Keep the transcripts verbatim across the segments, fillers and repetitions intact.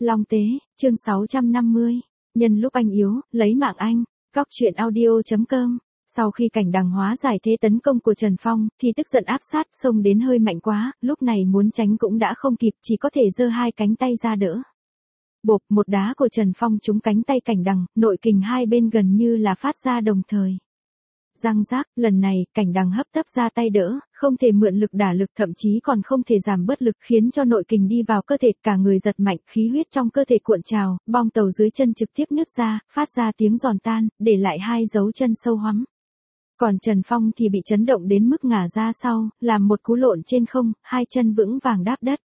Long Tế, chương sáu trăm năm mươi. Nhân lúc anh yếu, lấy mạng anh. Cóc truyện audio chấm com. Sau khi cảnh đằng hóa giải thế tấn công của Trần Phong, thì tức giận áp sát, xông đến hơi mạnh quá, lúc này muốn tránh cũng đã không kịp, chỉ có thể giơ hai cánh tay ra đỡ. Bộp, một đá của Trần Phong trúng cánh tay cảnh đằng, nội kình hai bên gần như là phát ra đồng thời. Răng rác, lần này, cảnh đằng hấp tấp ra tay đỡ, không thể mượn lực đả lực, thậm chí còn không thể giảm bớt lực, khiến cho nội kình đi vào cơ thể, cả người giật mạnh, khí huyết trong cơ thể cuộn trào, bong tàu dưới chân trực tiếp nứt ra, phát ra tiếng giòn tan, để lại hai dấu chân sâu hoắm. Còn Trần Phong thì bị chấn động đến mức ngả ra sau, làm một cú lộn trên không, hai chân vững vàng đáp đất.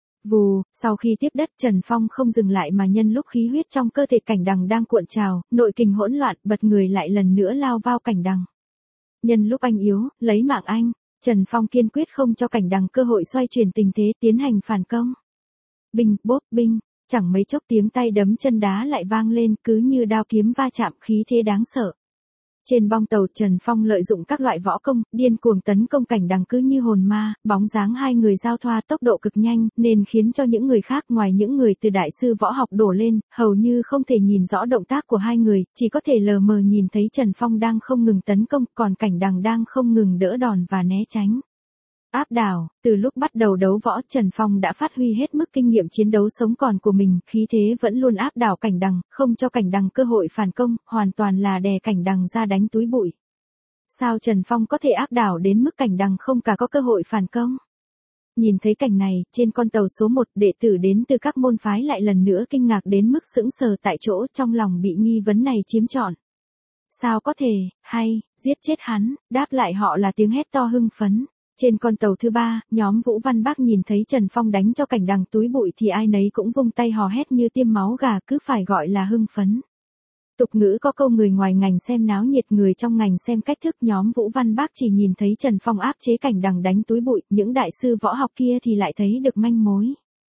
Vù, sau khi tiếp đất, Trần Phong không dừng lại mà nhân lúc khí huyết trong cơ thể cảnh đằng đang cuộn trào, nội kình hỗn loạn, bật người lại lần nữa lao vào cảnh đằng. Nhân lúc anh yếu, lấy mạng anh, Trần Phong kiên quyết không cho cảnh đằng cơ hội xoay chuyển tình thế, tiến hành phản công. Binh, bốp, binh, chẳng mấy chốc tiếng tay đấm chân đá lại vang lên, cứ như đao kiếm va chạm, khí thế đáng sợ. Trên bong tàu, Trần Phong lợi dụng các loại võ công, điên cuồng tấn công cảnh đằng cứ như hồn ma, bóng dáng hai người giao thoa tốc độ cực nhanh, nên khiến cho những người khác ngoài những người từ đại sư võ học đổ lên, hầu như không thể nhìn rõ động tác của hai người, chỉ có thể lờ mờ nhìn thấy Trần Phong đang không ngừng tấn công, còn cảnh đằng đang không ngừng đỡ đòn và né tránh. Áp đảo, từ lúc bắt đầu đấu võ, Trần Phong đã phát huy hết mức kinh nghiệm chiến đấu sống còn của mình, khí thế vẫn luôn áp đảo cảnh đằng, không cho cảnh đằng cơ hội phản công, hoàn toàn là đè cảnh đằng ra đánh túi bụi. Sao Trần Phong có thể áp đảo đến mức cảnh đằng không cả có cơ hội phản công? Nhìn thấy cảnh này, trên con tàu số một, đệ tử đến từ các môn phái lại lần nữa kinh ngạc đến mức sững sờ tại chỗ, trong lòng bị nghi vấn này chiếm trọn. Sao có thể, hay, giết chết hắn, đáp lại họ là tiếng hét to hưng phấn. Trên con tàu thứ ba, nhóm Vũ Văn Bác nhìn thấy Trần Phong đánh cho cảnh đằng túi bụi thì ai nấy cũng vung tay hò hét như tiêm máu gà, cứ phải gọi là hưng phấn. Tục ngữ có câu người ngoài ngành xem náo nhiệt, người trong ngành xem cách thức, nhóm Vũ Văn Bác chỉ nhìn thấy Trần Phong áp chế cảnh đằng đánh túi bụi, những đại sư võ học kia thì lại thấy được manh mối.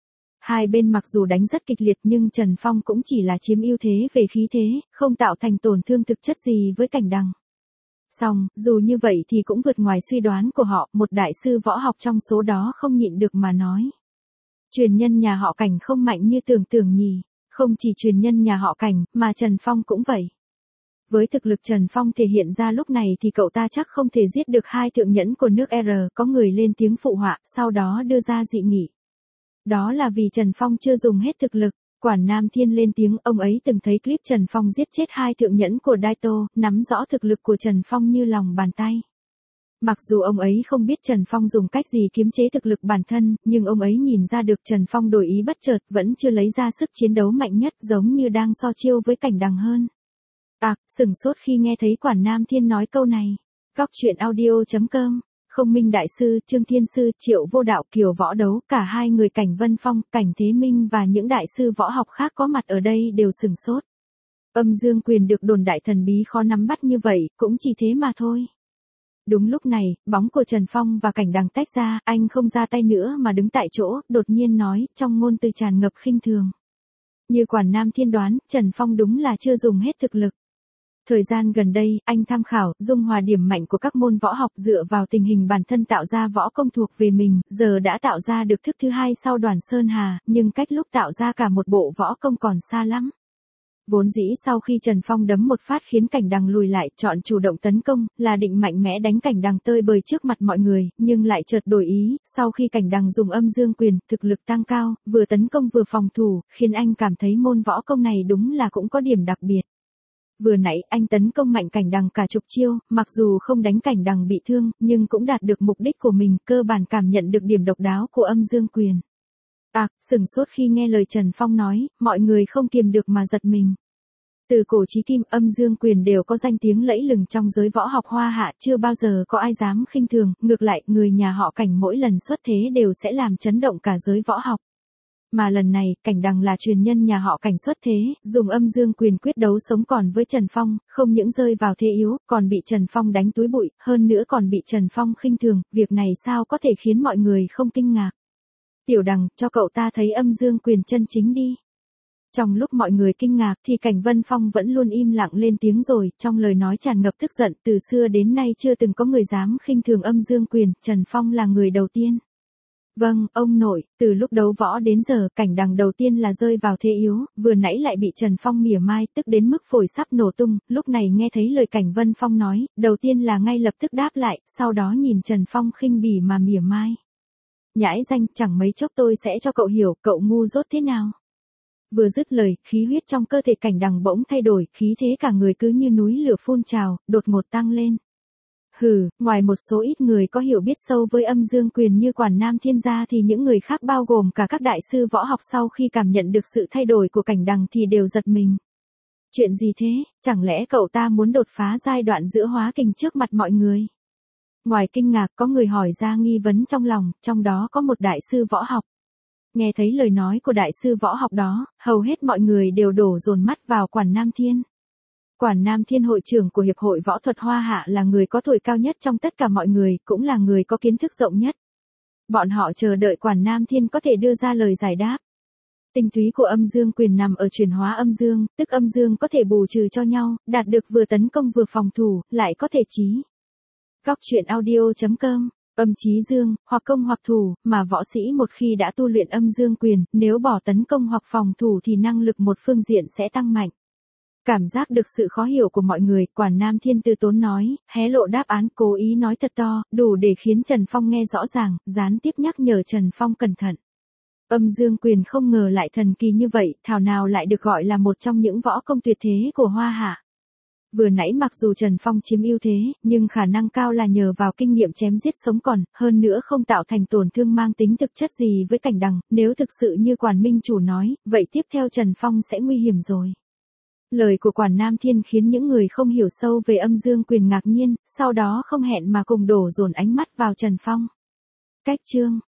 Hai bên mặc dù đánh rất kịch liệt nhưng Trần Phong cũng chỉ là chiếm ưu thế về khí thế, không tạo thành tổn thương thực chất gì với cảnh đằng. Song, dù như vậy thì cũng vượt ngoài suy đoán của họ, một đại sư võ học trong số đó không nhịn được mà nói. Truyền nhân nhà họ Cảnh không mạnh như tưởng tưởng nhỉ, không chỉ truyền nhân nhà họ Cảnh, mà Trần Phong cũng vậy. Với thực lực Trần Phong thể hiện ra lúc này thì cậu ta chắc không thể giết được hai thượng nhẫn của nước R, có người lên tiếng phụ họa, sau đó đưa ra dị nghị. Đó là vì Trần Phong chưa dùng hết thực lực. Quản Nam Thiên lên tiếng, ông ấy từng thấy clip Trần Phong giết chết hai thượng nhẫn của Daito, nắm rõ thực lực của Trần Phong như lòng bàn tay. Mặc dù ông ấy không biết Trần Phong dùng cách gì kiềm chế thực lực bản thân, nhưng ông ấy nhìn ra được Trần Phong đổi ý bất chợt, vẫn chưa lấy ra sức chiến đấu mạnh nhất, giống như đang so chiêu với cảnh đằng hơn. À, sửng sốt khi nghe thấy Quản Nam Thiên nói câu này. Cóc truyện audio chấm com. Không Minh Đại Sư, Trương Thiên Sư, Triệu Vô Đạo, Kiều Võ Đấu, cả hai người Cảnh Vân Phong, Cảnh Thế Minh và những đại sư võ học khác có mặt ở đây đều sửng sốt. Âm Dương Quyền được đồn đại thần bí khó nắm bắt như vậy, cũng chỉ thế mà thôi. Đúng lúc này, bóng của Trần Phong và cảnh đằng tách ra, anh không ra tay nữa mà đứng tại chỗ, đột nhiên nói, trong ngôn từ tràn ngập khinh thường. Như Quản Nam Thiên đoán, Trần Phong đúng là chưa dùng hết thực lực. Thời gian gần đây, anh tham khảo, dung hòa điểm mạnh của các môn võ học dựa vào tình hình bản thân tạo ra võ công thuộc về mình, giờ đã tạo ra được thức thứ hai sau Đoàn Sơn Hà, nhưng cách lúc tạo ra cả một bộ võ công còn xa lắm. Vốn dĩ sau khi Trần Phong đấm một phát khiến cảnh đằng lùi lại, chọn chủ động tấn công, là định mạnh mẽ đánh cảnh đằng tơi bời trước mặt mọi người, nhưng lại chợt đổi ý, sau khi cảnh đằng dùng âm dương quyền, thực lực tăng cao, vừa tấn công vừa phòng thủ, khiến anh cảm thấy môn võ công này đúng là cũng có điểm đặc biệt. Vừa nãy anh tấn công mạnh cảnh đằng cả chục chiêu, mặc dù không đánh cảnh đằng bị thương, nhưng cũng đạt được mục đích của mình, cơ bản cảm nhận được điểm độc đáo của âm dương quyền. À, sửng sốt khi nghe lời Trần Phong nói, mọi người không kiềm được mà giật mình. Từ cổ chí kim, âm dương quyền đều có danh tiếng lẫy lừng trong giới võ học Hoa Hạ, chưa bao giờ có ai dám khinh thường, ngược lại, người nhà họ Cảnh mỗi lần xuất thế đều sẽ làm chấn động cả giới võ học. Mà lần này, cảnh đằng là truyền nhân nhà họ Cảnh xuất thế, dùng âm dương quyền quyết đấu sống còn với Trần Phong, không những rơi vào thế yếu, còn bị Trần Phong đánh túi bụi, hơn nữa còn bị Trần Phong khinh thường, việc này sao có thể khiến mọi người không kinh ngạc. Tiểu đằng, cho cậu ta thấy âm dương quyền chân chính đi. Trong lúc mọi người kinh ngạc thì Cảnh Vân Phong vẫn luôn im lặng lên tiếng rồi, trong lời nói tràn ngập tức giận, từ xưa đến nay chưa từng có người dám khinh thường âm dương quyền, Trần Phong là người đầu tiên. Vâng, ông nội, từ lúc đấu võ đến giờ, Cảnh Đằng đầu tiên là rơi vào thế yếu, vừa nãy lại bị Trần Phong mỉa mai, tức đến mức phổi sắp nổ tung, lúc này nghe thấy lời Cảnh Vân Phong nói, đầu tiên là ngay lập tức đáp lại, sau đó nhìn Trần Phong khinh bỉ mà mỉa mai. Nhãi danh, chẳng mấy chốc tôi sẽ cho cậu hiểu, cậu ngu dốt thế nào. Vừa dứt lời, khí huyết trong cơ thể Cảnh Đằng bỗng thay đổi, khí thế cả người cứ như núi lửa phun trào, đột ngột tăng lên. Hừ, ngoài một số ít người có hiểu biết sâu với âm dương quyền như Quản Nam Thiên gia thì những người khác bao gồm cả các đại sư võ học sau khi cảm nhận được sự thay đổi của Cảnh Đằng thì đều giật mình. Chuyện gì thế, chẳng lẽ cậu ta muốn đột phá giai đoạn giữa hóa kình trước mặt mọi người? Ngoài kinh ngạc có người hỏi ra nghi vấn trong lòng, trong đó có một đại sư võ học. Nghe thấy lời nói của đại sư võ học đó, hầu hết mọi người đều đổ dồn mắt vào Quản Nam Thiên. Quản Nam Thiên hội trưởng của Hiệp hội Võ thuật Hoa Hạ là người có tuổi cao nhất trong tất cả mọi người, cũng là người có kiến thức rộng nhất. Bọn họ chờ đợi Quản Nam Thiên có thể đưa ra lời giải đáp. Tinh túy của âm dương quyền nằm ở chuyển hóa âm dương, tức âm dương có thể bù trừ cho nhau, đạt được vừa tấn công vừa phòng thủ, lại có thể trí. Góc truyện audio chấm com, âm chí dương, hoặc công hoặc thủ, mà võ sĩ một khi đã tu luyện âm dương quyền, nếu bỏ tấn công hoặc phòng thủ thì năng lực một phương diện sẽ tăng mạnh. Cảm giác được sự khó hiểu của mọi người, Quản Nam Thiên từ tốn nói, hé lộ đáp án, cố ý nói thật to, đủ để khiến Trần Phong nghe rõ ràng, gián tiếp nhắc nhở Trần Phong cẩn thận. Âm dương quyền không ngờ lại thần kỳ như vậy, thảo nào lại được gọi là một trong những võ công tuyệt thế của Hoa Hạ. Vừa nãy mặc dù Trần Phong chiếm ưu thế, nhưng khả năng cao là nhờ vào kinh nghiệm chém giết sống còn, hơn nữa không tạo thành tổn thương mang tính thực chất gì với Cảnh Đằng, nếu thực sự như Quản Minh Chủ nói, vậy tiếp theo Trần Phong sẽ nguy hiểm rồi. Lời của Quản Nam Thiên khiến những người không hiểu sâu về âm dương quyền ngạc nhiên, sau đó không hẹn mà cùng đổ dồn ánh mắt vào Trần Phong. Cách chương